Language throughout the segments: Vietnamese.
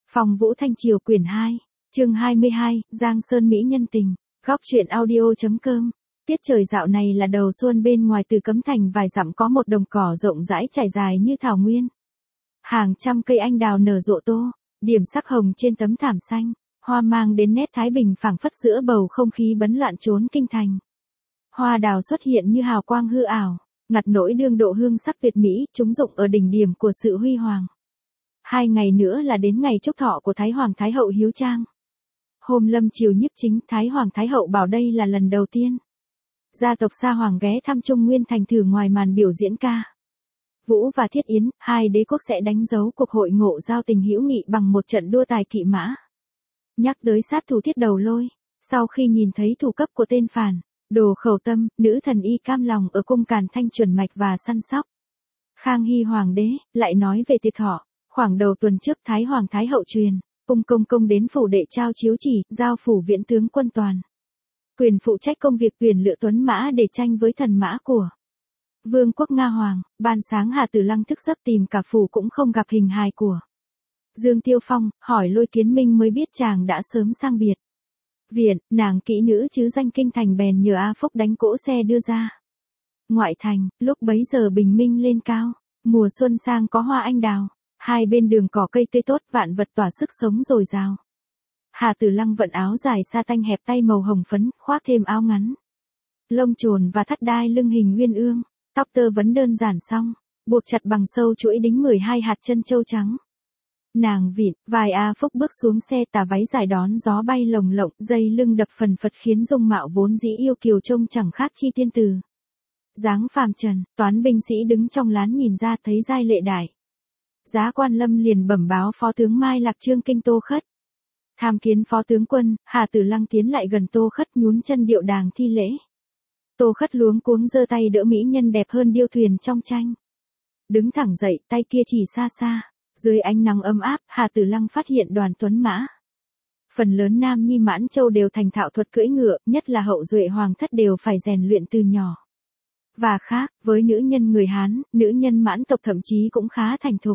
Phong Vũ Thanh Triều quyển 2, chương 22, Giang Sơn Mỹ nhân tình, góc truyện audio.com. Tiết trời dạo này là đầu xuân, bên ngoài Từ Cấm Thành vài dặm có một đồng cỏ rộng rãi trải dài như thảo nguyên. Hàng trăm cây anh đào nở rộ tô, điểm sắc hồng trên tấm thảm xanh, hoa mang đến nét thái bình phảng phất giữa bầu không khí bấn loạn trốn kinh thành. Hoa đào xuất hiện như hào quang hư ảo, ngặt nỗi đương độ hương sắc tuyệt mỹ, chúng rụng ở đỉnh điểm của sự huy hoàng. 2 ngày nữa là đến ngày chúc thọ của Thái Hoàng Thái Hậu Hiếu Trang. Hôm lâm chiều nhiếp chính, Thái Hoàng Thái Hậu bảo đây là lần đầu tiên gia tộc Sa Hoàng ghé thăm Trung Nguyên thành thử ngoài màn biểu diễn ca vũ và thiết yến, hai đế quốc sẽ đánh dấu cuộc hội ngộ giao tình hữu nghị bằng một trận đua tài kỵ mã. Nhắc tới sát thủ Thiết Đầu Lôi, sau khi nhìn thấy thủ cấp của tên phản, Đồ Khẩu Tâm, nữ thần y cam lòng ở cung Càn Thanh chuẩn mạch và săn sóc Khang Hy Hoàng đế, lại nói về tiệc thọ. Khoảng đầu tuần trước Thái Hoàng Thái Hậu truyền, công đến phủ đệ trao chiếu chỉ, giao phủ viễn tướng quân toàn quyền phụ trách công việc tuyển lựa tuấn mã để tranh với thần mã của Vương quốc Nga Hoàng. Ban sáng Hà Tử Lăng thức giấc tìm cả phủ cũng không gặp hình hài của Dương Tiêu Phong, hỏi Lôi Kiến Minh mới biết chàng đã sớm sang biệt viện. Nàng kỹ nữ chứ danh kinh thành bèn nhờ A Phúc đánh cỗ xe đưa ra ngoại thành. Lúc bấy giờ bình minh lên cao, mùa xuân sang có hoa anh đào, hai bên đường cỏ cây tươi tốt, vạn vật tỏa sức sống dồi dào. Hà Tử Lăng vận áo dài sa tanh hẹp tay màu hồng phấn, khoác thêm áo ngắn lông trồn và thắt đai lưng hình uyên ương, tóc tơ vấn đơn giản xong, buộc chặt bằng sâu chuỗi đính 12 hạt chân châu trắng. Nàng vịn vai A Phúc bước xuống xe, tà váy dài đón gió bay lồng lộng, dây lưng đập phần phật khiến dung mạo vốn dĩ yêu kiều trông chẳng khác chi tiên tử. Dáng phàm trần, toán binh sĩ đứng trong lán nhìn ra thấy giai lệ đại. Giá Quan Lâm liền bẩm báo phó tướng Mai Lạc Trương kinh Tô Khất. Tham kiến phó tướng quân. Hà Tử Lăng tiến lại gần Tô Khất, nhún chân điệu đàng thi lễ. Tô Khất luống cuống giơ tay đỡ mỹ nhân đẹp hơn điêu thuyền trong tranh. Đứng thẳng dậy, tay kia chỉ xa xa. Dưới ánh nắng ấm áp, Hà Tử Lăng phát hiện đoàn tuấn mã. Phần lớn nam nhi Mãn Châu đều thành thạo thuật cưỡi ngựa, nhất là hậu duệ hoàng thất đều phải rèn luyện từ nhỏ. Và khác, với nữ nhân người Hán, nữ nhân Mãn tộc thậm chí cũng khá thành thục.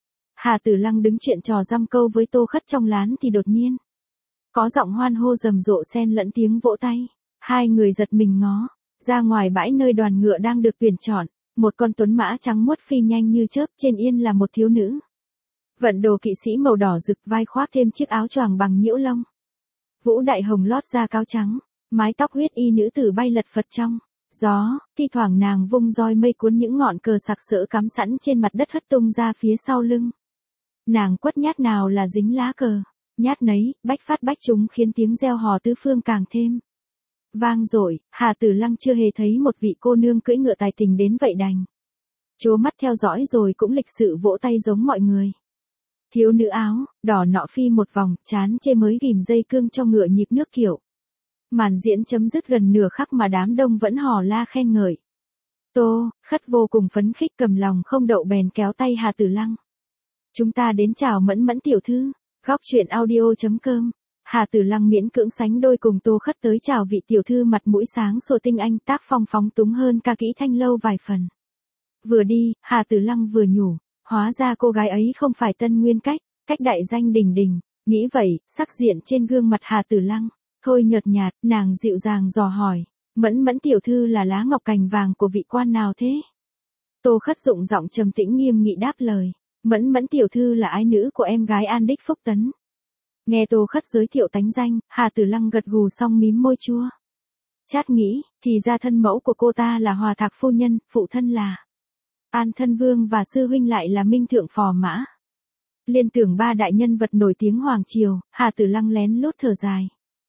Hà Tử Lăng đứng chuyện trò dăm câu với Tô Khất trong lán thì đột nhiên có giọng hoan hô rầm rộ xen lẫn tiếng vỗ tay. Hai người giật mình ngó ra ngoài bãi nơi đoàn ngựa đang được tuyển chọn, một con tuấn mã trắng muốt phi nhanh như chớp, trên yên là một thiếu nữ vận đồ kỵ sĩ màu đỏ rực, vai khoác thêm chiếc áo choàng bằng nhiễu lông vũ đại hồng lót da cáo trắng, mái tóc huyết y nữ tử bay lật phật trong gió, thi thoảng nàng vung roi mây cuốn những ngọn cờ sặc sỡ cắm sẵn trên mặt đất hất tung ra phía sau lưng. Nàng quất nhát nào là dính lá cờ, nhát nấy, bách phát bách trúng, khiến tiếng reo hò tứ phương càng thêm vang dội. Hà Tử Lăng chưa hề thấy một vị cô nương cưỡi ngựa tài tình đến vậy, đành trố mắt theo dõi rồi cũng lịch sự vỗ tay giống mọi người. Thiếu nữ áo đỏ nọ phi một vòng, chán chê mới ghìm dây cương cho ngựa nhịp nước kiểu. Màn diễn chấm dứt gần nửa khắc mà đám đông vẫn hò la khen ngợi. Tô Khất vô cùng phấn khích, cầm lòng không đậu bèn kéo tay Hà Tử Lăng. Chúng ta đến chào Mẫn Mẫn tiểu thư. Góc truyện audio.com. Hà Tử Lăng miễn cưỡng sánh đôi cùng Tô Khất tới chào vị tiểu thư, mặt mũi sáng sủa tinh anh, tác phong phóng túng hơn ca kỹ Thanh Lâu vài phần. Vừa đi, Hà Tử Lăng vừa nhủ, hóa ra cô gái ấy không phải Tân Nguyên cách đại danh đình đình. Nghĩ vậy, sắc diện trên gương mặt Hà Tử Lăng thôi nhợt nhạt, nàng dịu dàng dò hỏi, Mẫn Mẫn tiểu thư là lá ngọc cành vàng của vị quan nào thế? Tô Khất dụng giọng trầm tĩnh nghiêm nghị đáp lời, Mẫn Mẫn tiểu thư là ái nữ của em gái An Đích Phúc Tấn. Nghe Tô Khất giới thiệu tánh danh, Hà Tử Lăng gật gù xong mím môi chua chát nghĩ, thì ra thân mẫu của cô ta là Hòa Thạc phu nhân, phụ thân là An Thân Vương và sư huynh lại là Minh Thượng Phò Mã. Liên tưởng ba đại nhân vật nổi tiếng hoàng triều. Hà Tử Lăng lén lút thở dài.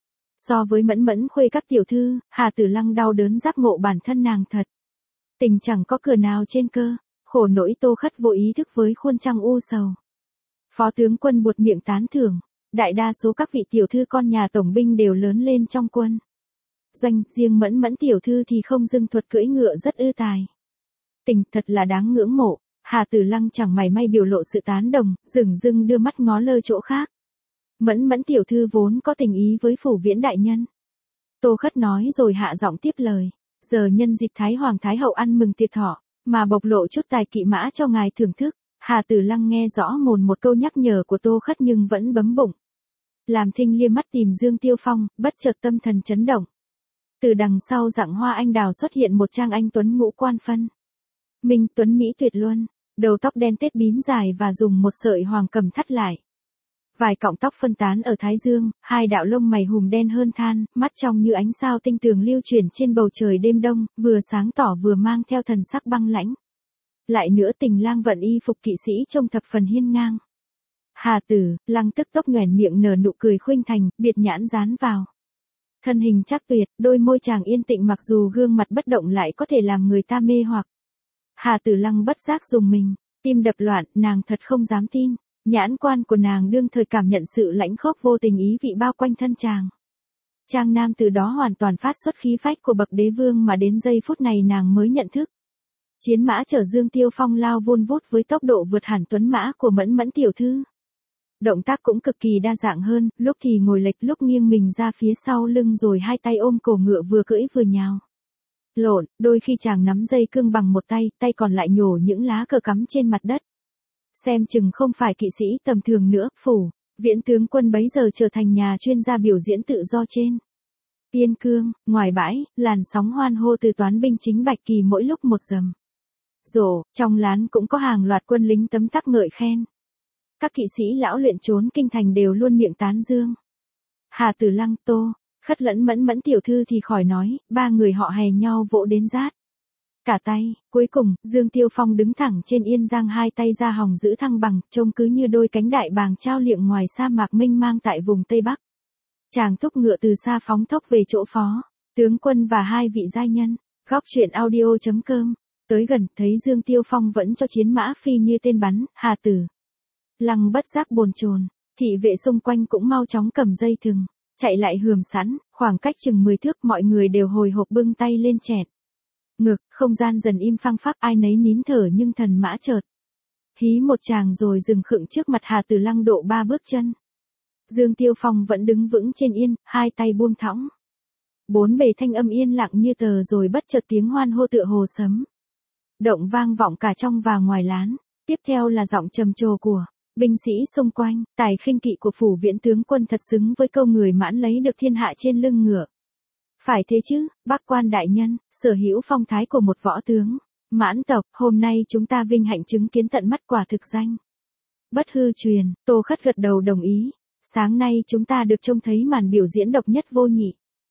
So với Mẫn Mẫn khuê các tiểu thư, Hà Tử Lăng đau đớn giác ngộ bản thân nàng thật tình chẳng có cửa nào trên cơ, khổ nỗi Tô Khất vô ý thức với khuôn trăng u sầu. Phó tướng quân buột miệng tán thưởng, đại đa số các vị tiểu thư con nhà tổng binh đều lớn lên trong quân doanh, riêng Mẫn Mẫn tiểu thư thì không dưng thuật cưỡi ngựa rất ư tài. Tình thật là đáng ngưỡng mộ. Hà Tử Lăng chẳng mảy may biểu lộ sự tán đồng, dửng dưng đưa mắt ngó lơ chỗ khác. Mẫn Mẫn tiểu thư vốn có tình ý với phủ viễn đại nhân. Tô Khất nói rồi hạ giọng tiếp lời, giờ nhân dịp Thái Hoàng Thái Hậu ăn mừng tiệc thọ, mà bộc lộ chút tài kỵ mã cho ngài thưởng thức. Hà Tử Lăng nghe rõ một câu nhắc nhở của Tô Khất nhưng vẫn bấm bụng. Làm Thinh liếc mắt tìm Dương Tiêu Phong, bất chợt tâm thần chấn động. Từ đằng sau rặng hoa anh đào xuất hiện một trang anh tuấn ngũ quan phân. Minh tuấn mỹ tuyệt luân, đầu tóc đen tết bím dài và dùng một sợi hoàng cầm thắt lại. Vài cọng tóc phân tán ở thái dương, hai đạo lông mày hùm đen hơn than, mắt trong như ánh sao tinh tường lưu chuyển trên bầu trời đêm đông, vừa sáng tỏ vừa mang theo thần sắc băng lãnh. Lại nữa Tình Lang vận y phục kỵ sĩ trông thập phần hiên ngang. Hà Tử Lăng tức tốc nhoẻn miệng nở nụ cười khuynh thành, biệt nhãn dán vào. Thân hình chắc tuyệt, đôi môi chàng yên tĩnh mặc dù gương mặt bất động lại có thể làm người ta mê hoặc. Hà Tử Lăng bất giác dùng mình, tim đập loạn, nàng thật không dám tin. Nhãn quan của nàng đương thời cảm nhận sự lãnh khốc vô tình ý vị bao quanh thân chàng. Trang nam từ đó hoàn toàn phát xuất khí phách của bậc đế vương mà đến giây phút này nàng mới nhận thức. Chiến mã chở Dương Tiêu Phong lao vun vút với tốc độ vượt hẳn tuấn mã của Mẫn Mẫn tiểu thư. Động tác cũng cực kỳ đa dạng hơn, lúc thì ngồi lệch lúc nghiêng mình ra phía sau lưng rồi hai tay ôm cổ ngựa vừa cưỡi vừa nhào. Lộn, đôi khi chàng nắm dây cương bằng một tay, tay còn lại nhổ những lá cờ cắm trên mặt đất. Xem chừng không phải kỵ sĩ tầm thường nữa, Phủ Viễn tướng quân bấy giờ trở thành nhà chuyên gia biểu diễn tự do trên Yên Cương, ngoài bãi, làn sóng hoan hô từ toán binh chính Bạch Kỳ mỗi lúc một dầm. Rổ, trong lán cũng có hàng loạt quân lính tấm tắc ngợi khen. Các kỵ sĩ lão luyện trốn kinh thành đều luôn miệng tán dương. Hà Tử Lăng, Tô Khất lẫn Mẫn Mẫn tiểu thư thì khỏi nói, ba người họ hè nhau vỗ đến rát cả tay. Cuối cùng, Dương Tiêu Phong đứng thẳng trên yên giang, hai tay ra hòng giữ thăng bằng, trông cứ như đôi cánh đại bàng trao liệng ngoài sa mạc mênh mang tại vùng Tây Bắc. Chàng thúc ngựa từ xa phóng thốc về chỗ phó tướng quân và hai vị giai nhân. Góc truyện audio.com. Tới gần, thấy Dương Tiêu Phong vẫn cho chiến mã phi như tên bắn, Hà Tử Lăng bất giác bồn chồn, thị vệ xung quanh cũng mau chóng cầm dây thừng, chạy lại hườm sẵn, khoảng cách chừng 10 thước mọi người đều hồi hộp bưng tay lên chẹt. Ngực, không gian dần im phăng phắc, ai nấy nín thở nhưng thần mã chợt hí một tràng rồi dừng khựng trước mặt Hà Tử Lăng độ 3 bước chân. Dương Tiêu Phong vẫn đứng vững trên yên, hai tay buông thõng. Bốn bề thanh âm yên lặng như tờ rồi bất chợt tiếng hoan hô tựa hồ sấm động vang vọng cả trong và ngoài lán. Tiếp theo là giọng trầm trồ của binh sĩ xung quanh, tài khinh kỵ của Phủ Viễn tướng quân thật xứng với câu người mãn lấy được thiên hạ trên lưng ngựa. Phải thế chứ, bác quan đại nhân, sở hữu phong thái của một võ tướng mãn tộc, hôm nay chúng ta vinh hạnh chứng kiến tận mắt quả thực danh bất hư truyền. Tô Khất gật đầu đồng ý. Sáng nay chúng ta được trông thấy màn biểu diễn độc nhất vô nhị.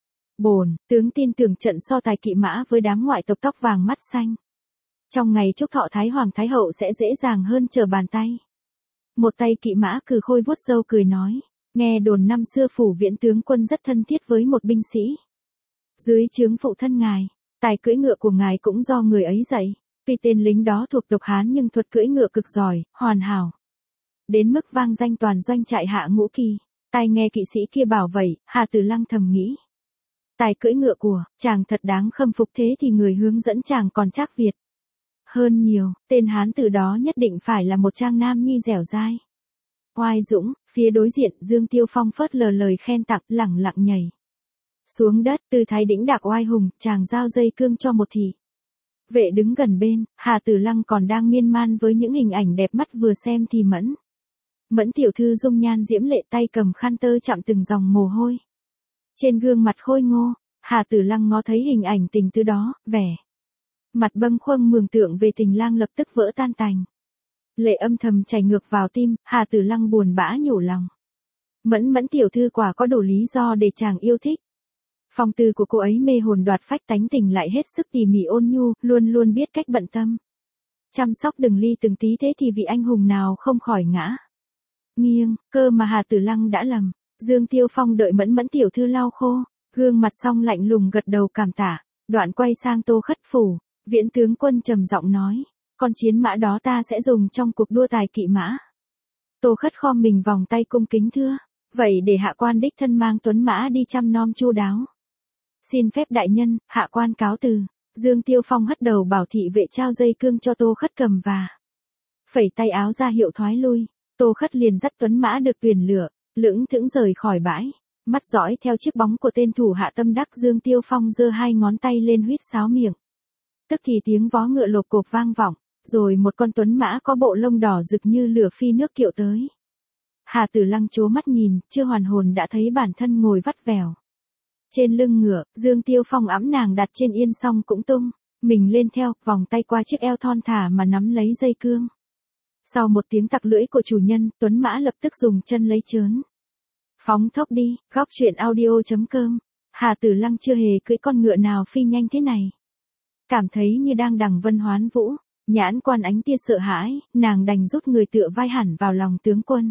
Bổn tướng tin tưởng trận so tài kỵ mã với đám ngoại tộc tóc vàng mắt xanh trong ngày chúc thọ Thái Hoàng Thái Hậu sẽ dễ dàng hơn trở bàn tay. Một tay kỵ mã cừ khôi vuốt râu cười nói, nghe đồn năm xưa Phủ Viễn tướng quân rất thân thiết với một binh sĩ dưới trướng phụ thân ngài, tài cưỡi ngựa của ngài cũng do người ấy dạy. Tuy tên lính đó thuộc tộc Hán nhưng thuật cưỡi ngựa cực giỏi, hoàn hảo, đến mức vang danh toàn doanh trại Hạ Ngũ Kỳ. Tai nghe kỵ sĩ kia bảo vậy, Hà Tử Lăng thầm nghĩ, tài cưỡi ngựa của chàng thật đáng khâm phục, thế thì người hướng dẫn chàng còn Trác Việt hơn nhiều. Tên Hán tử đó nhất định phải là một trang nam nhi dẻo dai, oai dũng. Phía đối diện, Dương Tiêu Phong phớt lờ lời khen tặng, lẳng lặng nhảy xuống đất. Tư thái đĩnh đạc oai hùng, chàng giao dây cương cho một thị vệ đứng gần bên. Hà Tử Lăng còn đang miên man với những hình ảnh đẹp mắt, vừa xem thì Mẫn tiểu thư dung nhan diễm lệ, tay cầm khăn tơ chạm từng dòng mồ hôi trên gương mặt khôi ngô. Hà Tử Lăng ngó thấy hình ảnh tình tứ đó, vẻ mặt bâng khuâng mường tượng về tình lang lập tức vỡ tan tành. Lệ âm thầm chảy ngược vào tim, Hà Tử Lăng buồn bã nhủ lòng. Mẫn tiểu thư quả có đủ lý do để chàng yêu thích. Phong tư của cô ấy mê hồn đoạt phách, tánh tình lại hết sức tỉ mỉ ôn nhu, luôn luôn biết cách bận tâm chăm sóc từng ly từng tí, thế thì vị anh hùng nào không khỏi ngã nghiêng. Cơ mà Hà Tử Lăng đã lầm. Dương Tiêu Phong đợi Mẫn tiểu thư lau khô gương mặt xong lạnh lùng gật đầu cảm tạ, đoạn quay sang Tô Khất. Phủ Viễn tướng quân trầm giọng nói, con chiến mã đó ta sẽ dùng trong cuộc đua tài kỵ mã. Tô Khất khom mình vòng tay cung kính thưa, vậy để hạ quan đích thân mang tuấn mã đi chăm nom chu đáo. Xin phép đại nhân, hạ quan cáo từ. Dương Tiêu Phong hất đầu bảo thị vệ trao dây cương cho Tô Khất cầm và phẩy tay áo ra hiệu thoái lui. Tô Khất liền dắt tuấn mã được tuyển lựa, lững thững rời khỏi bãi, mắt dõi theo chiếc bóng của tên thủ hạ tâm đắc. Dương Tiêu Phong giơ hai ngón tay lên huýt sáo miệng, tức thì tiếng vó ngựa lộp cộp vang vọng. Rồi một con tuấn mã có bộ lông đỏ rực như lửa phi nước kiệu tới. Hà Tử Lăng trố mắt nhìn, chưa hoàn hồn đã thấy bản thân ngồi vắt vẻo. Trên lưng ngựa, Dương Tiêu Phong ẵm nàng đặt trên yên song cũng tung, mình lên theo, vòng tay qua chiếc eo thon thả mà nắm lấy dây cương. Sau một tiếng tặc lưỡi của chủ nhân, tuấn mã lập tức dùng chân lấy chớn. Phóng thốc đi, góc truyện audio.com. Hà Tử Lăng chưa hề cưỡi con ngựa nào phi nhanh thế này. Cảm thấy như đang đằng vân hoán vũ, nhãn quan ánh tia sợ hãi, nàng đành rút người tựa vai hẳn vào lòng tướng quân.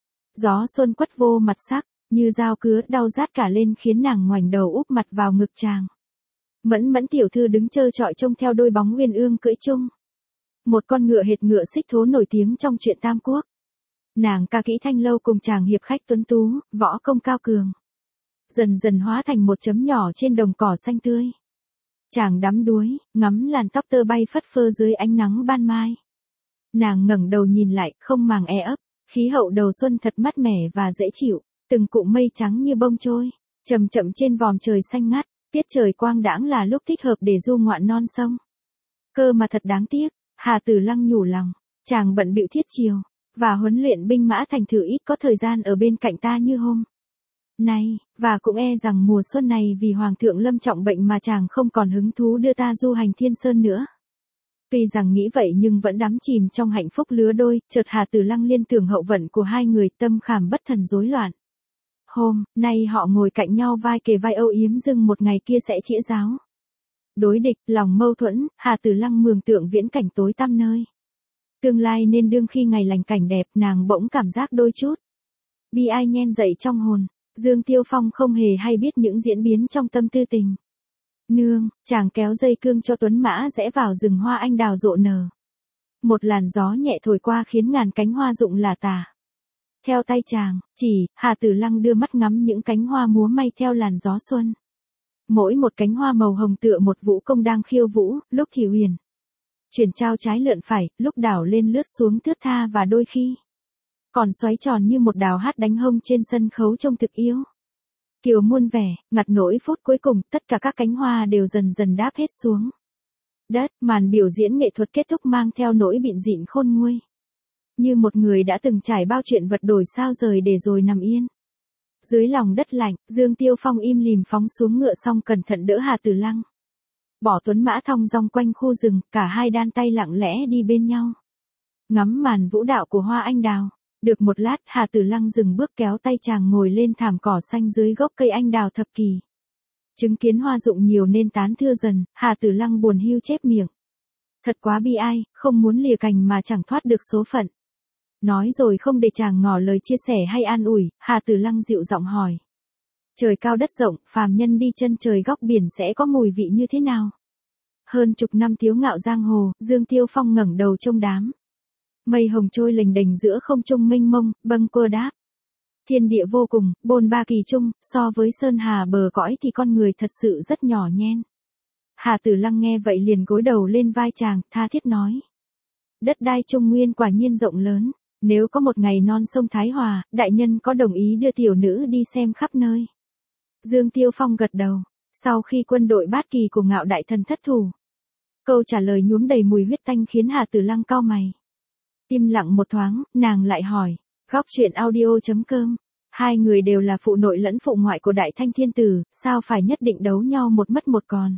Gió xuân quất vô mặt sắc, như dao cứa đau rát cả lên khiến nàng ngoảnh đầu úp mặt vào ngực chàng. Mẫn Mẫn tiểu thư đứng trơ trọi trông theo đôi bóng uyên ương cưỡi chung. Một con ngựa hệt ngựa xích thố nổi tiếng trong truyện Tam Quốc. Nàng ca kỹ thanh lâu cùng chàng hiệp khách tuấn tú, võ công cao cường. Dần dần hóa thành một chấm nhỏ trên đồng cỏ xanh tươi. Chàng đắm đuối, ngắm làn tóc tơ bay phất phơ dưới ánh nắng ban mai. Nàng ngẩng đầu nhìn lại, không màng e ấp, khí hậu đầu xuân thật mát mẻ và dễ chịu, từng cụm mây trắng như bông trôi, chậm chậm trên vòm trời xanh ngắt, tiết trời quang đãng là lúc thích hợp để du ngoạn non sông. Cơ mà thật đáng tiếc, Hà Tử Lăng nhủ lòng, chàng bận bịu thiết chiều, và huấn luyện binh mã thành thử ít có thời gian ở bên cạnh ta như hôm nay, và cũng e rằng mùa xuân này vì Hoàng thượng lâm trọng bệnh mà chàng không còn hứng thú đưa ta du hành Thiên Sơn nữa. Tuy rằng nghĩ vậy nhưng vẫn đắm chìm trong hạnh phúc lứa đôi, chợt Hà Tử Lăng liên tưởng hậu vận của hai người, tâm khảm bất thần rối loạn. Hôm nay họ ngồi cạnh nhau vai kề vai âu yếm dưng một ngày kia sẽ chĩa giáo. Đối địch, lòng mâu thuẫn, Hà Tử Lăng mường tượng viễn cảnh tối tăm nơi. Tương lai nên đương khi ngày lành cảnh đẹp, nàng bỗng cảm giác đôi chút bi ai nhen dậy trong hồn. Dương Tiêu Phong không hề hay biết những diễn biến trong tâm tư tình. Nương, chàng kéo dây cương cho tuấn mã rẽ vào rừng hoa anh đào rộ nở. Một làn gió nhẹ thổi qua khiến ngàn cánh hoa rụng lả tả. Theo tay chàng, Hà Tử Lăng đưa mắt ngắm những cánh hoa múa may theo làn gió xuân. Mỗi một cánh hoa màu hồng tựa một vũ công đang khiêu vũ, lúc thì huyền chuyển trao trái lượn phải, lúc đảo lên lướt xuống thướt tha và đôi khi còn xoáy tròn như một đào hát đánh hông trên sân khấu trông thực yếu. Kiều muôn vẻ, ngặt nỗi phút cuối cùng, tất cả các cánh hoa đều dần dần đáp hết xuống đất, màn biểu diễn nghệ thuật kết thúc mang theo nỗi bịn dịn khôn nguôi. Như một người đã từng trải bao chuyện vật đổi sao rời để rồi nằm yên dưới lòng đất lạnh, Dương Tiêu Phong im lìm phóng xuống ngựa xong cẩn thận đỡ Hà Tử Lăng. Bỏ tuấn mã thong dong quanh khu rừng, cả hai đan tay lặng lẽ đi bên nhau. Ngắm màn vũ đạo của hoa anh đào. Được một lát, Hà Tử Lăng dừng bước kéo tay chàng ngồi lên thảm cỏ xanh dưới gốc cây anh đào thập kỳ. Chứng kiến hoa rụng nhiều nên tán thưa dần, Hà Tử Lăng buồn hiu chép miệng. Thật quá bi ai, không muốn lìa cành mà chẳng thoát được số phận. Nói rồi không để chàng ngỏ lời chia sẻ hay an ủi, Hà Tử Lăng dịu giọng hỏi. Trời cao đất rộng, phàm nhân đi chân trời góc biển sẽ có mùi vị như thế nào? Hơn chục năm tiếu ngạo giang hồ, Dương Tiêu Phong ngẩng đầu trông đám mây hồng trôi lềnh đềnh giữa không trung mênh mông, bâng quơ đáp. Thiên địa vô cùng, bôn ba kỳ trung, so với sơn hà bờ cõi thì con người thật sự rất nhỏ nhen. Hà Tử Lăng nghe vậy liền gối đầu lên vai chàng, tha thiết nói. Đất đai Trung Nguyên quả nhiên rộng lớn, nếu có một ngày non sông Thái Hòa, đại nhân có đồng ý đưa tiểu nữ đi xem khắp nơi? Dương Tiêu Phong gật đầu, sau khi quân đội Bát Kỳ của Ngạo đại thần thất thủ. Câu trả lời nhuốm đầy mùi huyết tanh khiến Hà Tử Lăng cau mày. Im lặng một thoáng, nàng lại hỏi, góc truyện audio.com, hai người đều là phụ nội lẫn phụ ngoại của Đại Thanh Thiên Tử, sao phải nhất định đấu nhau một mất một còn?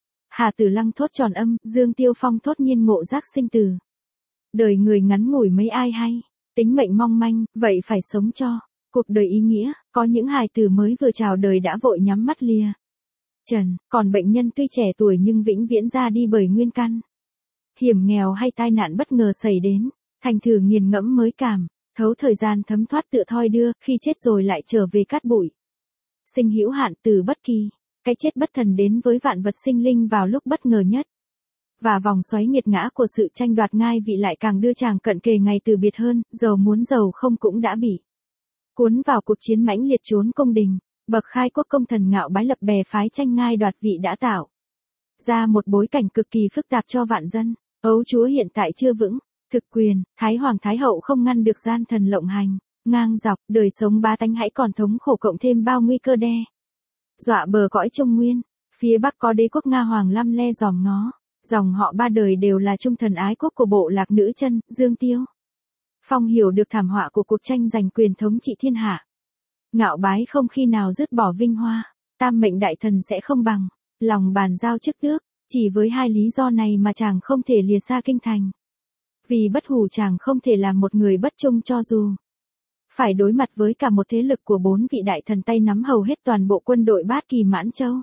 Hà Tử Lăng thốt tròn âm, Dương Tiêu Phong thốt nhiên ngộ giác sinh tử. Đời người ngắn ngủi mấy ai hay, tính mệnh mong manh, vậy phải sống cho cuộc đời ý nghĩa, có những hài tử mới vừa chào đời đã vội nhắm mắt lìa trần, còn bệnh nhân tuy trẻ tuổi nhưng vĩnh viễn ra đi bởi nguyên căn hiểm nghèo hay tai nạn bất ngờ xảy đến, thành thử nghiền ngẫm mới cảm, thấu thời gian thấm thoát tựa thoi đưa, khi chết rồi lại trở về cát bụi. Sinh hữu hạn từ bất kỳ, cái chết bất thần đến với vạn vật sinh linh vào lúc bất ngờ nhất. Và vòng xoáy nghiệt ngã của sự tranh đoạt ngai vị lại càng đưa chàng cận kề ngày từ biệt hơn, giàu muốn giàu không cũng đã bị cuốn vào cuộc chiến mãnh liệt trốn cung đình, bậc khai quốc công thần Ngạo bái lập bè phái tranh ngai đoạt vị đã tạo ra một bối cảnh cực kỳ phức tạp cho vạn dân. Ấu chúa hiện tại chưa vững thực quyền, Thái Hoàng Thái Hậu không ngăn được gian thần lộng hành, ngang dọc, đời sống bá tánh hãy còn thống khổ cộng thêm bao nguy cơ đe dọa bờ cõi Trung Nguyên. Phía Bắc có đế quốc Nga Hoàng lăm le dòm ngó, Dòng họ ba đời đều là trung thần ái quốc của bộ lạc nữ chân, Dương Tiêu. Phong hiểu được thảm họa của cuộc tranh giành quyền thống trị thiên hạ. Ngạo Bái không khi nào dứt bỏ vinh hoa, tam mệnh đại thần sẽ không bằng, lòng bàn giao chức tước, chỉ với hai lý do này mà chàng không thể lìa xa kinh thành. Vì bất hủ chàng không thể làm một người bất trung cho dù phải đối mặt với cả một thế lực của 4 vị đại thần tay nắm hầu hết toàn bộ quân đội Bát Kỳ Mãn Châu.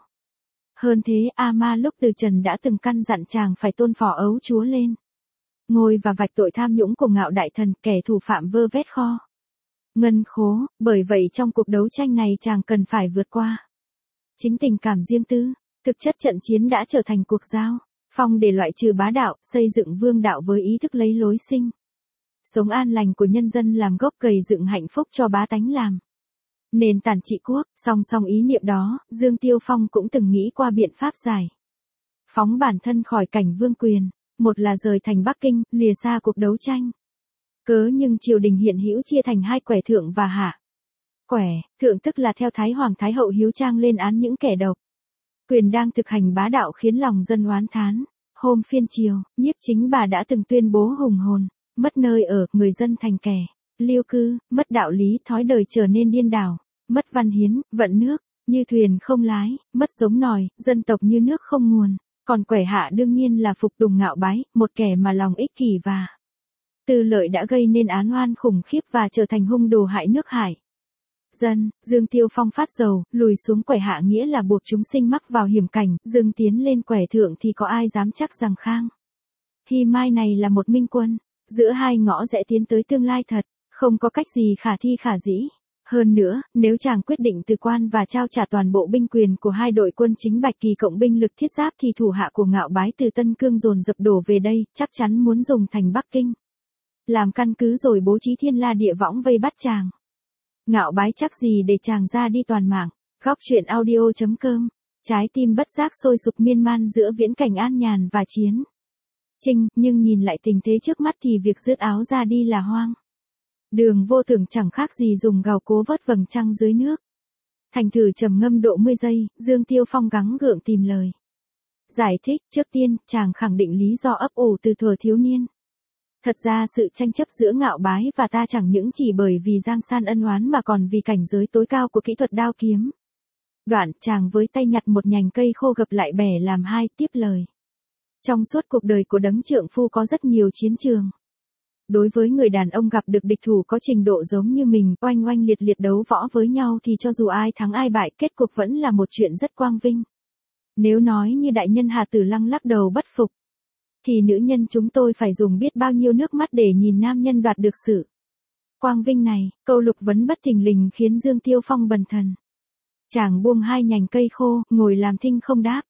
Hơn thế, A Ma lúc từ trần đã từng căn dặn chàng phải tôn phò ấu chúa lên ngôi và vạch tội tham nhũng của Ngạo đại thần, kẻ thủ phạm vơ vét kho ngân khố, bởi vậy trong cuộc đấu tranh này chàng cần phải vượt qua chính tình cảm riêng tư. Thực chất trận chiến đã trở thành cuộc giao phong để loại trừ bá đạo, xây dựng vương đạo với ý thức lấy lối sinh sống an lành của nhân dân làm gốc gầy dựng hạnh phúc cho bá tánh làm nền tảng trị quốc. Song song ý niệm đó, Dương Tiêu Phong cũng từng nghĩ qua biện pháp giải phóng bản thân khỏi cảnh vương quyền, một là rời thành Bắc Kinh, lìa xa cuộc đấu tranh. Nhưng triều đình hiện hữu chia thành hai quẻ thượng và hạ. Quẻ thượng tức là theo Thái Hoàng Thái Hậu hiếu trang lên án những kẻ độc quyền đang thực hành bá đạo khiến lòng dân oán thán. Hôm phiên triều, Nhiếp Chính Bà đã từng tuyên bố hùng hồn, mất nơi ở, người dân thành kẻ liêu cư, mất đạo lý, thói đời trở nên điên đảo, mất văn hiến, vận nước như thuyền không lái, mất giống nòi, dân tộc như nước không nguồn. Còn quẻ hạ đương nhiên là phục tùng Ngạo Bái, một kẻ mà lòng ích kỷ và tư lợi đã gây nên án oan khủng khiếp và trở thành hung đồ hại nước hại dân. Dương Tiêu Phong phát dầu, lùi xuống quẻ hạ nghĩa là buộc chúng sinh mắc vào hiểm cảnh, dương tiến lên quẻ thượng thì có ai dám chắc rằng Khang Hy Mai này là một minh quân, giữa hai ngõ rẽ tiến tới tương lai thật, không có cách gì khả thi khả dĩ. Hơn nữa, nếu chàng quyết định từ quan và trao trả toàn bộ binh quyền của hai đội quân chính Bạch Kỳ cộng binh lực thiết giáp thì thủ hạ của Ngạo Bái từ Tân Cương dồn dập đổ về đây, chắc chắn muốn dùng thành Bắc Kinh làm căn cứ rồi bố trí thiên la địa võng vây bắt chàng. Ngạo Bái chắc gì để chàng ra đi toàn mạng. Góc truyện audio.com. Trái tim bất giác sôi sục miên man giữa viễn cảnh an nhàn và chiến tranh, nhưng nhìn lại tình thế trước mắt thì việc rứt áo ra đi là hoang đường vô thường, chẳng khác gì dùng gào cố vớt vầng trăng dưới nước. Thành thử trầm ngâm độ 10 giây, Dương Tiêu Phong gắng gượng tìm lời giải thích. Trước tiên, chàng khẳng định lý do ấp ủ từ thuở thiếu niên. Thật ra sự tranh chấp giữa Ngạo Bái và ta chẳng những chỉ bởi vì giang san ân oán mà còn vì cảnh giới tối cao của kỹ thuật đao kiếm. Đoạn, chàng với tay nhặt một nhành cây khô gập lại bẻ làm hai, tiếp lời. Trong suốt cuộc đời của đấng trượng phu có rất nhiều chiến trường. Đối với người đàn ông gặp được địch thủ có trình độ giống như mình, oanh oanh liệt liệt đấu võ với nhau thì cho dù ai thắng ai bại, kết cục vẫn là một chuyện rất quang vinh. Nếu nói như đại nhân Hà Tử Lăng lắc đầu bất phục, thì nữ nhân chúng tôi phải dùng biết bao nhiêu nước mắt để nhìn nam nhân đoạt được sự quang vinh này. Câu lục vấn bất thình lình khiến Dương Tiêu Phong bần thần. Chàng buông hai nhành cây khô, ngồi làm thinh không đáp.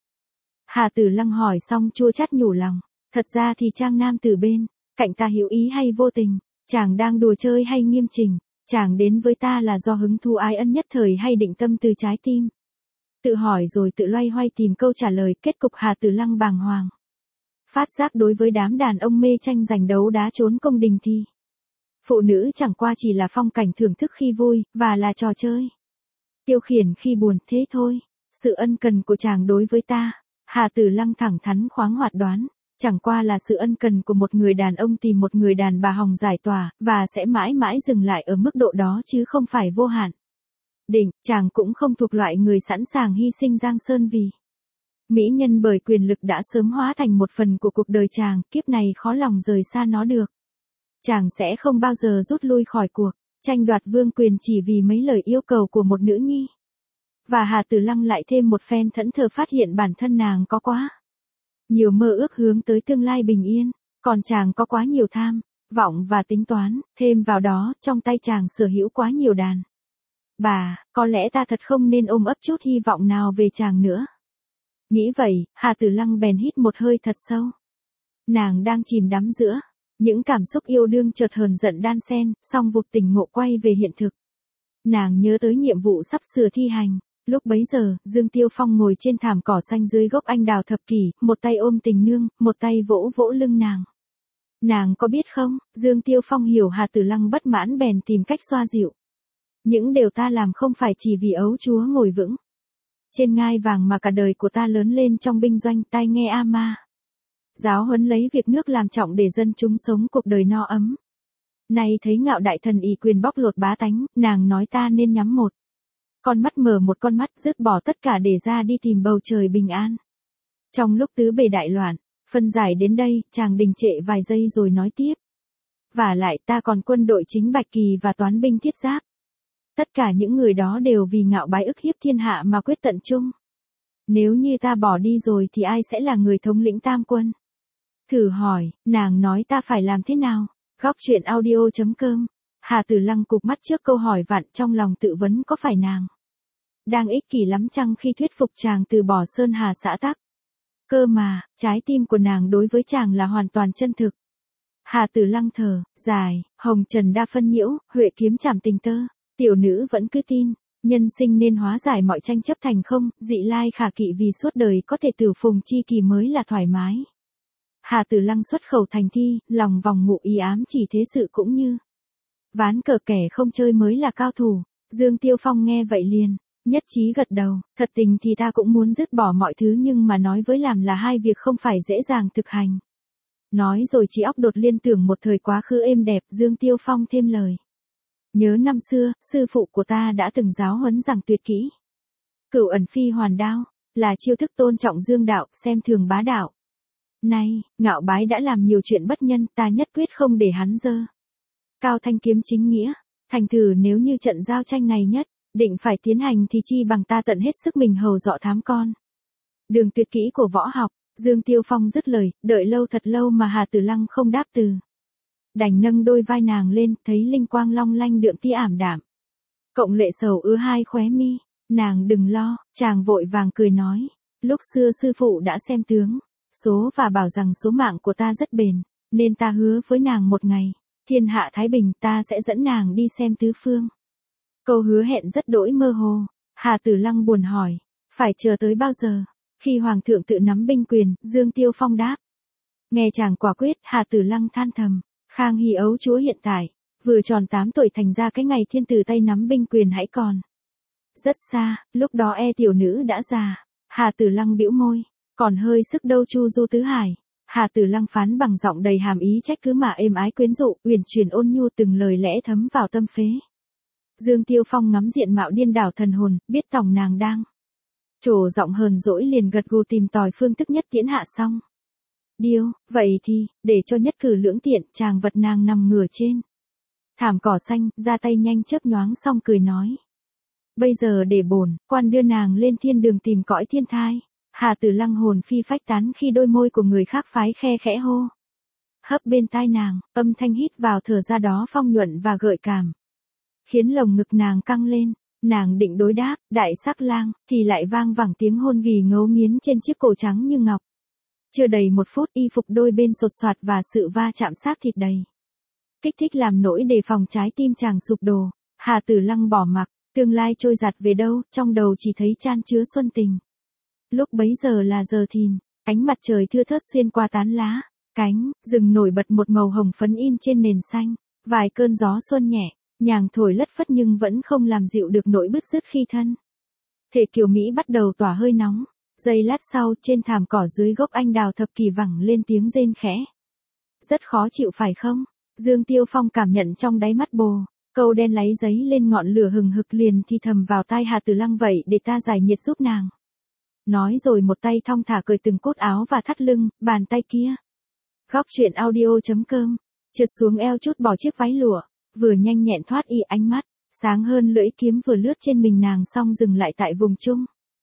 Hà Tử Lăng hỏi xong chua chát nhủ lòng. Thật ra thì trang nam từ bên cạnh ta hữu ý hay vô tình, chàng đang đùa chơi hay nghiêm chỉnh, chàng đến với ta là do hứng thú ái ân nhất thời hay định tâm từ trái tim. Tự hỏi rồi tự loay hoay tìm câu trả lời, kết cục Hà Tử Lăng bàng hoàng. Phát giác đối với đám đàn ông mê tranh giành đấu đá trốn công đình thì phụ nữ chẳng qua chỉ là phong cảnh thưởng thức khi vui, và là trò chơi tiêu khiển khi buồn, thế thôi. Sự ân cần của chàng đối với ta, Hà Tử Lăng thẳng thắn khoáng hoạt đoán, chẳng qua là sự ân cần của một người đàn ông tìm một người đàn bà hòng giải tỏa, và sẽ mãi mãi dừng lại ở mức độ đó chứ không phải vô hạn. Chàng cũng không thuộc loại người sẵn sàng hy sinh giang sơn vì mỹ nhân, bởi quyền lực đã sớm hóa thành một phần của cuộc đời chàng, kiếp này khó lòng rời xa nó được. Chàng sẽ không bao giờ rút lui khỏi cuộc tranh đoạt vương quyền chỉ vì mấy lời yêu cầu của một nữ nhi. Và Hà Tử Lăng lại thêm một phen thẫn thờ phát hiện bản thân nàng có quá nhiều mơ ước hướng tới tương lai bình yên, còn chàng có quá nhiều tham vọng và tính toán, thêm vào đó, trong tay chàng sở hữu quá nhiều đàn bà, có lẽ ta thật không nên ôm ấp chút hy vọng nào về chàng nữa. Nghĩ vậy, Hà Tử Lăng bèn hít một hơi thật sâu. Nàng đang chìm đắm giữa những cảm xúc yêu đương chợt hờn giận đan xen, song vụt tỉnh ngộ quay về hiện thực. Nàng nhớ tới nhiệm vụ sắp sửa thi hành. Lúc bấy giờ, Dương Tiêu Phong ngồi trên thảm cỏ xanh dưới gốc anh đào thập kỷ, một tay ôm tình nương, một tay vỗ vỗ lưng nàng. Nàng có biết không, Dương Tiêu Phong hiểu Hà Tử Lăng bất mãn bèn tìm cách xoa dịu. Những điều ta làm không phải chỉ vì ấu chúa ngồi vững trên ngai vàng mà cả đời của ta lớn lên trong binh doanh, tai nghe A Ma. Giáo huấn lấy việc nước làm trọng để dân chúng sống cuộc đời no ấm. Nay thấy Ngạo đại thần ỷ quyền bóc lột bá tánh, nàng nói ta nên nhắm một con mắt mở một con mắt, dứt bỏ tất cả để ra đi tìm bầu trời bình an. Trong lúc tứ bề đại loạn, phân giải đến đây, chàng đình trệ vài giây rồi nói tiếp. Vả lại ta còn quân đội chính Bạch Kỳ và toán binh thiết giáp. Tất cả những người đó đều vì Ngạo bái ức hiếp thiên hạ mà quyết tận chung. Nếu như ta bỏ đi rồi thì ai sẽ là người thống lĩnh tam quân? Thử hỏi, nàng nói ta phải làm thế nào? Góc truyện audio.com. Hà Tử Lăng cụp mắt trước câu hỏi vặn, trong lòng tự vấn có phải nàng đang ích kỷ lắm chăng khi thuyết phục chàng từ bỏ Sơn Hà xã tắc. Cơ mà, trái tim của nàng đối với chàng là hoàn toàn chân thực. Hà Tử Lăng thở dài, hồng trần đa phân nhiễu, huệ kiếm chảm tình tơ. Tiểu nữ vẫn cứ tin, nhân sinh nên hóa giải mọi tranh chấp thành không, dị lai khả kỵ vì suốt đời có thể tử phùng chi kỳ mới là thoải mái. Hà Tử Lăng xuất khẩu thành thi, lòng vòng mụ ý ám chỉ thế sự cũng như ván cờ, kẻ không chơi mới là cao thủ. Dương Tiêu Phong nghe vậy liền nhất trí gật đầu, thật tình thì ta cũng muốn dứt bỏ mọi thứ, nhưng mà nói với làm là hai việc không phải dễ dàng thực hành. Nói rồi trí óc đột liên tưởng một thời quá khứ êm đẹp. Dương Tiêu Phong thêm lời. Nhớ năm xưa, sư phụ của ta đã từng giáo huấn rằng tuyệt kỹ Cửu Ẩn Phi Hoàn Đao là chiêu thức tôn trọng dương đạo, xem thường bá đạo. Nay, Ngạo bái đã làm nhiều chuyện bất nhân, ta nhất quyết không để hắn dơ cao thanh kiếm chính nghĩa. Thành thử nếu như trận giao tranh này nhất định phải tiến hành thì chi bằng ta tận hết sức mình hầu dọ thám con đường tuyệt kỹ của võ học. Dương Tiêu Phong dứt lời, đợi lâu thật lâu mà Hà Tử Lăng không đáp từ. Đành nâng đôi vai nàng lên, thấy linh quang long lanh đượm tia ảm đạm. Cộng lệ sầu ứa hai khóe mi. Nàng đừng lo, chàng vội vàng cười nói. Lúc xưa sư phụ đã xem tướng số và bảo rằng số mạng của ta rất bền, nên ta hứa với nàng một ngày thiên hạ thái bình ta sẽ dẫn nàng đi xem tứ phương. Câu hứa hẹn rất đỗi mơ hồ. Hà Tử Lăng buồn hỏi, phải chờ tới bao giờ? Khi hoàng thượng tự nắm binh quyền, Dương Tiêu Phong đáp. Nghe chàng quả quyết, Hà Tử Lăng than thầm. Khang Hy ấu chúa hiện tại vừa tròn 8 tuổi, thành ra cái ngày thiên tử tay nắm binh quyền hãy còn rất xa, lúc đó tiểu nữ đã già. Hà Tử Lăng bĩu môi, còn hơi sức đâu chu du tứ hải. Hà Tử Lăng phán bằng giọng đầy hàm ý trách cứ mà êm ái quyến rũ, uyển chuyển ôn nhu, từng lời lẽ thấm vào tâm phế. Dương Tiêu Phong ngắm diện mạo điên đảo thần hồn, biết tòng nàng đang trổ giọng hờn dỗi, liền gật gù tìm tòi phương thức nhất tiễn hạ xong. Điêu, vậy thì, để cho nhất cử lưỡng tiện, chàng vật nàng nằm ngửa trên thảm cỏ xanh, ra tay nhanh chớp nhoáng xong cười nói. Bây giờ để bổn quan đưa nàng lên thiên đường tìm cõi thiên thai. Hà Tử Lăng hồn phi phách tán khi đôi môi của người khác phái khe khẽ hô hấp bên tai nàng, âm thanh hít vào thở ra đó phong nhuận và gợi cảm, khiến lồng ngực nàng căng lên. Nàng định đối đáp, đại sắc lang, thì lại vang vẳng tiếng hôn ghì ngấu nghiến trên chiếc cổ trắng như ngọc. Chưa đầy một phút, y phục đôi bên sột soạt và sự va chạm sát thịt đầy kích thích làm nỗi đề phòng trái tim chàng sụp đổ. Hà Tử Lăng bỏ mặc, tương lai trôi giặt về đâu, trong đầu chỉ thấy chan chứa xuân tình. Lúc bấy giờ là giờ thìn, ánh mặt trời thưa thớt xuyên qua tán lá, cánh rừng nổi bật một màu hồng phấn in trên nền xanh. Vài cơn gió xuân nhẹ nhàng thổi lất phất nhưng vẫn không làm dịu được nỗi bứt rứt khi thân thể kiều Mỹ bắt đầu tỏa hơi nóng. Giây lát sau, trên thảm cỏ dưới gốc anh đào thập kỳ vẳng lên tiếng rên khẽ. Rất khó chịu phải không? Dương Tiêu Phong cảm nhận trong đáy mắt bồ câu đen láy giấy lên ngọn lửa hừng hực, liền thì thầm vào tai Hà Tử Lăng, vậy để ta giải nhiệt giúp nàng. Nói rồi một tay thong thả cởi từng cốt áo và thắt lưng, bàn tay kia. Góc truyện audio.com, trượt xuống eo chút bỏ chiếc váy lụa, vừa nhanh nhẹn thoát y, ánh mắt sáng hơn lưỡi kiếm vừa lướt trên mình nàng xong dừng lại tại vùng trung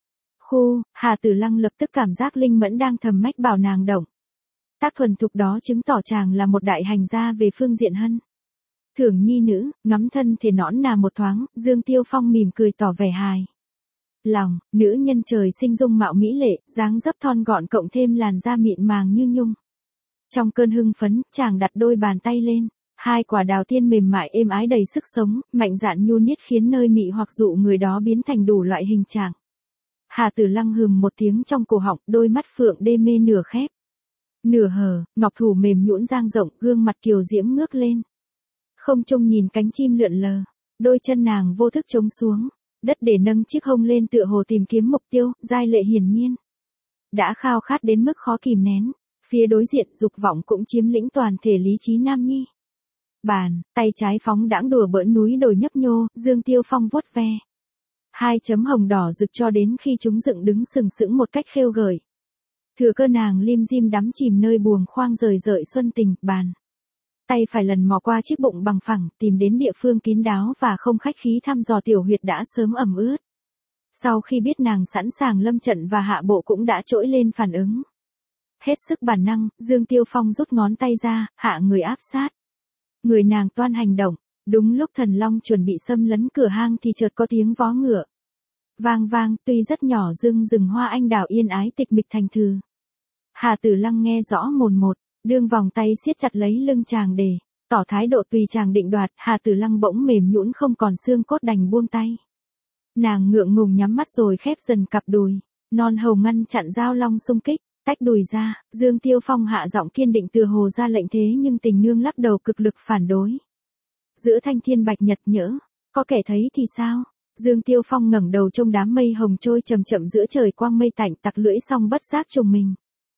khu. Hà Tử Lăng lập tức cảm giác linh mẫn đang thầm mách bảo nàng động tác thuần thục đó, chứng tỏ chàng là một đại hành gia về phương diện hân thưởng nhi nữ. Ngắm thân thể nõn nà một thoáng, Dương Tiêu Phong mỉm cười tỏ vẻ hài lòng. Nữ nhân trời sinh dung mạo mỹ lệ, dáng dấp thon gọn cộng thêm làn da mịn màng như nhung. Trong cơn hưng phấn, chàng đặt đôi bàn tay lên, hai quả đào tiên mềm mại êm ái đầy sức sống, mạnh dạn nhu niết khiến nơi mị hoặc dụ người đó biến thành đủ loại hình trạng. Hà Tử Lăng hừm một tiếng trong cổ họng, đôi mắt phượng đê mê nửa khép nửa hờ, ngọc thủ mềm nhũn dang rộng, gương mặt kiều diễm ngước lên không trung nhìn cánh chim lượn lờ. Đôi chân nàng vô thức chống xuống đất để nâng chiếc hông lên, tựa hồ tìm kiếm mục tiêu. Giai lệ hiển nhiên đã khao khát đến mức khó kìm nén. Phía đối diện dục vọng cũng chiếm lĩnh toàn thể lý trí nam nhi. Bàn, tay trái phóng đãng đùa bỡn núi đồi nhấp nhô, Dương Tiêu Phong vuốt ve. Hai chấm hồng đỏ rực cho đến khi chúng dựng đứng sừng sững một cách khêu gợi. Thừa cơ nàng lim dim đắm chìm nơi buồng khoang rời rợi xuân tình, bàn. Tay phải lần mò qua chiếc bụng bằng phẳng, tìm đến địa phương kín đáo và không khách khí thăm dò tiểu huyệt đã sớm ẩm ướt. Sau khi biết nàng sẵn sàng lâm trận và hạ bộ cũng đã trỗi lên phản ứng. Hết sức bản năng, Dương Tiêu Phong rút ngón tay ra, hạ người áp sát. Người nàng toan hành động, đúng lúc Thần Long chuẩn bị xâm lấn cửa hang thì chợt có tiếng vó ngựa. Vang vang, tuy rất nhỏ rừng hoa anh đào yên ái tịch mịch thành thừ. Hà Tử Lăng nghe rõ mồn một, đương vòng tay siết chặt lấy lưng chàng để tỏ thái độ tùy chàng định đoạt. Hà Tử Lăng bỗng mềm nhũn không còn xương cốt đành buông tay. Nàng ngượng ngùng nhắm mắt rồi khép dần cặp đùi, non hầu ngăn chặn dao long xung kích, tách đùi ra. Dương Tiêu Phong hạ giọng kiên định tựa hồ ra lệnh thế nhưng tình nương lắc đầu cực lực phản đối. Giữa thanh thiên bạch nhật nhỡ, có kẻ thấy thì sao? Dương Tiêu Phong ngẩng đầu trông đám mây hồng trôi chậm chậm giữa trời quang mây tạnh, tặc lưỡi xong bất giác trùng mình.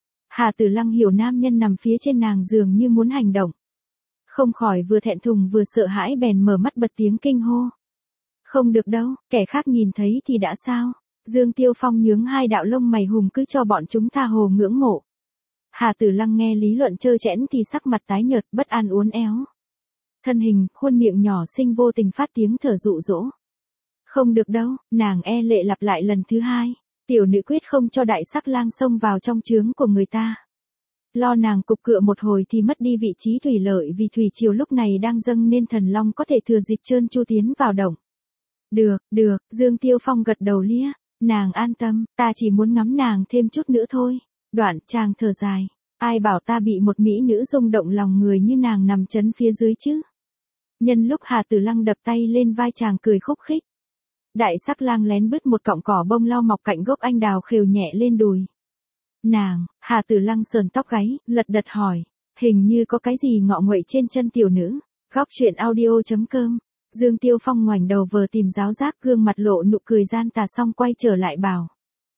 Hà Tử Lăng hiểu nam nhân nằm phía trên nàng dường như muốn hành động. Không khỏi vừa thẹn thùng vừa sợ hãi bèn mở mắt bật tiếng kinh hô. Không được đâu, kẻ khác nhìn thấy thì đã sao? Dương Tiêu Phong nhướng hai đạo lông mày hùng cứ cho bọn chúng tha hồ ngưỡng mộ. Hà Tử Lăng nghe lý luận trơ trẽn thì sắc mặt tái nhợt bất an uốn éo. Thân hình, khuôn miệng nhỏ xinh vô tình phát tiếng thở dụ dỗ. Không được đâu, nàng e lệ lặp lại lần thứ hai. Tiểu nữ quyết không cho đại sắc lang xông vào trong trướng của người ta. Lo nàng cục cựa một hồi thì mất đi vị trí thủy lợi vì thủy triều lúc này đang dâng nên Thần Long có thể thừa dịp trơn chu tiến vào động. Được, được, Dương Tiêu Phong gật đầu lia. Nàng an tâm, ta chỉ muốn ngắm nàng thêm chút nữa thôi. Đoạn chàng thở dài. Ai bảo ta bị một mỹ nữ rung động lòng người như nàng nằm chấn phía dưới chứ. Nhân lúc Hà Tử Lăng đập tay lên vai chàng cười khúc khích. Đại sắc lang lén bứt một cọng cỏ bông lau mọc cạnh gốc anh đào khều nhẹ lên đùi. Nàng, Hà Tử Lăng sờn tóc gáy, lật đật hỏi. Hình như có cái gì ngọ nguậy trên chân tiểu nữ. Góc truyện audio.com. Dương Tiêu Phong ngoảnh đầu vờ tìm giáo giác, gương mặt lộ nụ cười gian tà xong quay trở lại bảo.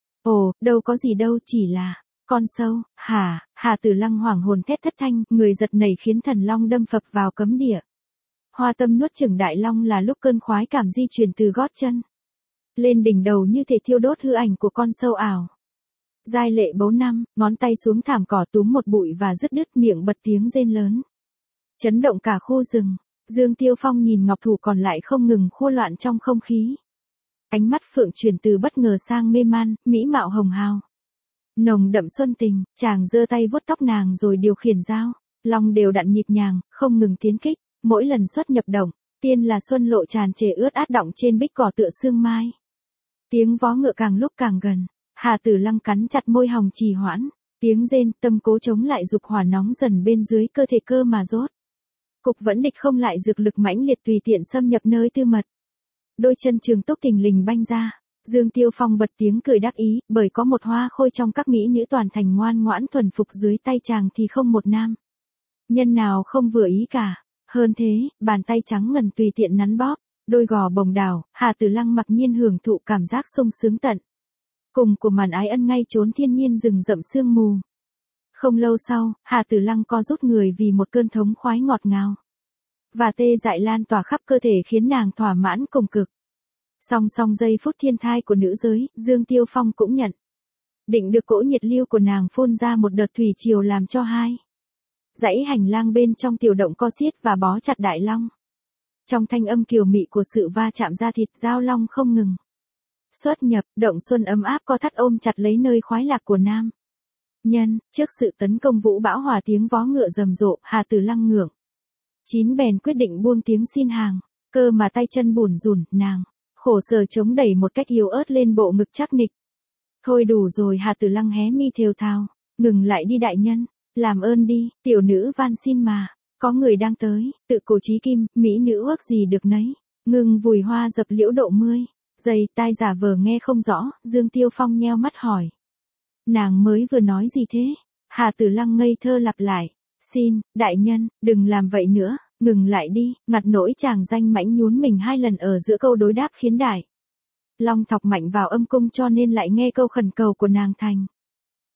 Ồ, đâu có gì đâu, chỉ là con sâu. Hả? Hà Tử Lăng hoảng hồn thét thất thanh, người giật nảy khiến Thần Long đâm phập vào cấm địa. Hoa tâm nuốt chửng đại long là lúc cơn khoái cảm di chuyển từ gót chân lên đỉnh đầu như thể thiêu đốt hư ảnh của con sâu ảo. Giai lệ bấu năm, ngón tay xuống thảm cỏ túm một bụi và dứt đứt miệng bật tiếng rên lớn. Chấn động cả khu rừng. Dương Tiêu Phong nhìn ngọc thủ còn lại không ngừng khua loạn trong không khí. Ánh mắt phượng chuyển từ bất ngờ sang mê man, mỹ mạo hồng hào. Nồng đậm xuân tình, chàng giơ tay vuốt tóc nàng rồi điều khiển dao. Long đều đặn nhịp nhàng, không ngừng tiến kích. Mỗi lần xuất nhập động, tiên là xuân lộ tràn trề ướt át đọng trên bích cỏ tựa sương mai. Tiếng vó ngựa càng lúc càng gần. Hà Tử Lăng cắn chặt môi hồng trì hoãn. Tiếng rên, tâm cố chống lại dục hỏa nóng dần bên dưới cơ thể cơ mà rốt. Cục vẫn địch không lại dược lực mãnh liệt tùy tiện xâm nhập nơi tư mật. Đôi chân Trường Túc thình lình banh ra. Dương Tiêu Phong bật tiếng cười đắc ý, bởi có một hoa khôi trong các mỹ nữ toàn thành ngoan ngoãn thuần phục dưới tay chàng thì không một nam nhân nào không vừa ý cả. Hơn thế, bàn tay trắng ngần tùy tiện nắn bóp, đôi gò bồng đào, Hà Tử Lăng mặc nhiên hưởng thụ cảm giác sung sướng tận cùng của màn ái ân ngay chốn thiên nhiên rừng rậm sương mù. Không lâu sau, Hà Tử Lăng co rút người vì một cơn thống khoái ngọt ngào. Và tê dại lan tỏa khắp cơ thể khiến nàng thỏa mãn cùng cực. Song song giây phút thiên thai của nữ giới, Dương Tiêu Phong cũng nhận. Định được cỗ nhiệt lưu của nàng phun ra một đợt thủy triều làm cho hai dãy hành lang bên trong tiểu động co xiết và bó chặt đại long. Trong thanh âm kiều mị của sự va chạm da thịt, giao long không ngừng xuất nhập, động xuân ấm áp co thắt ôm chặt lấy nơi khoái lạc của nam nhân. Trước sự tấn công vũ bão hòa tiếng vó ngựa rầm rộ, Hà Tử Lăng ngượng chín bèn quyết định buông tiếng xin hàng. Cơ mà tay chân bủn rủn, nàng khổ sở chống đẩy một cách yếu ớt lên bộ ngực chắc nịch. Thôi đủ rồi, Hà Tử Lăng hé mi thều thào. Ngừng lại đi đại nhân, làm ơn đi, tiểu nữ van xin mà. Có người đang tới, tự cổ chí kim, mỹ nữ ước gì được nấy. Ngừng vùi hoa dập liễu độ 10 giây, tai giả vờ nghe không rõ. Dương Tiêu Phong nheo mắt hỏi. Nàng mới vừa nói gì thế? Hà Tử Lăng ngây thơ lặp lại. Xin, đại nhân, đừng làm vậy nữa, ngừng lại đi. Ngặt nỗi chàng danh mãnh nhún mình 2 lần ở giữa câu đối đáp khiến đại long thọc mạnh vào âm cung cho nên lại nghe câu khẩn cầu của nàng thành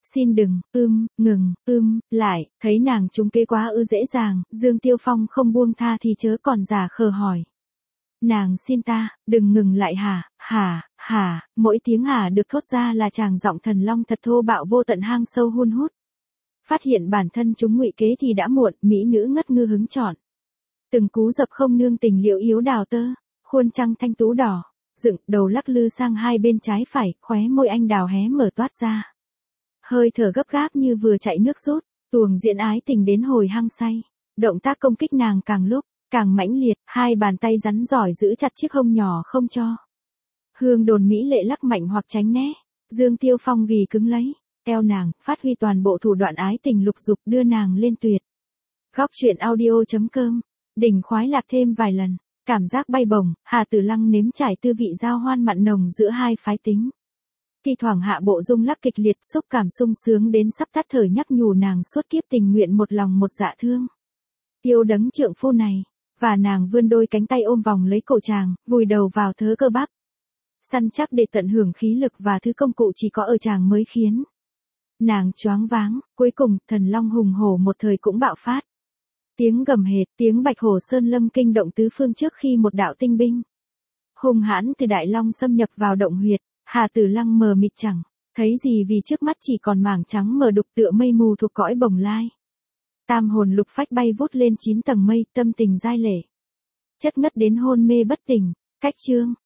Xin đừng, ngừng, lại, thấy nàng trúng kế quá dễ dàng, Dương Tiêu Phong không buông tha thì chớ còn giả khờ hỏi. Nàng xin ta, đừng ngừng lại hả, mỗi tiếng hả được thốt ra là chàng giọng thần long thật thô bạo vô tận hang sâu hun hút. Phát hiện bản thân chúng ngụy kế thì đã muộn, mỹ nữ ngất ngư hứng chọn. Từng cú dập không nương tình liệu yếu đào tơ, khuôn trăng thanh tú đỏ, dựng đầu lắc lư sang hai bên trái phải, khóe môi anh đào hé mở toát ra. Hơi thở gấp gáp như vừa chạy nước rút, tuồng diễn ái tình đến hồi hăng say. Động tác công kích nàng càng lúc, càng mãnh liệt, hai bàn tay rắn giỏi giữ chặt chiếc hông nhỏ không cho. Hương đồn mỹ lệ lắc mạnh hoặc tránh né, Dương Tiêu Phong ghi cứng lấy, eo nàng, phát huy toàn bộ thủ đoạn ái tình lục dục đưa nàng lên tuyệt. Góc truyện audio.com, đỉnh khoái lạc thêm vài lần, cảm giác bay bổng, Hà Tử Lăng nếm trải tư vị giao hoan mặn nồng giữa hai phái tính. Thi thoảng hạ bộ rung lắc kịch liệt xúc cảm sung sướng đến sắp tắt thở nhắc nhủ nàng suốt kiếp tình nguyện một lòng một dạ thương. Yêu đấng trượng phu này, và nàng vươn đôi cánh tay ôm vòng lấy cổ chàng, vùi đầu vào thớ cơ bắp. Săn chắc để tận hưởng khí lực và thứ công cụ chỉ có ở chàng mới khiến nàng choáng váng, cuối cùng thần long hùng hổ một thời cũng bạo phát. Tiếng gầm hệt, tiếng bạch hổ sơn lâm kinh động tứ phương trước khi một đạo tinh binh hùng hãn từ đại long xâm nhập vào động huyệt. Hà Tử Lăng mờ mịt chẳng thấy gì vì trước mắt chỉ còn mảng trắng mờ đục tựa mây mù thuộc cõi bồng lai. Tam hồn lục phách bay vút lên 9 tầng mây, tâm tình dai lệ. Chất ngất đến hôn mê bất tỉnh. Cách chương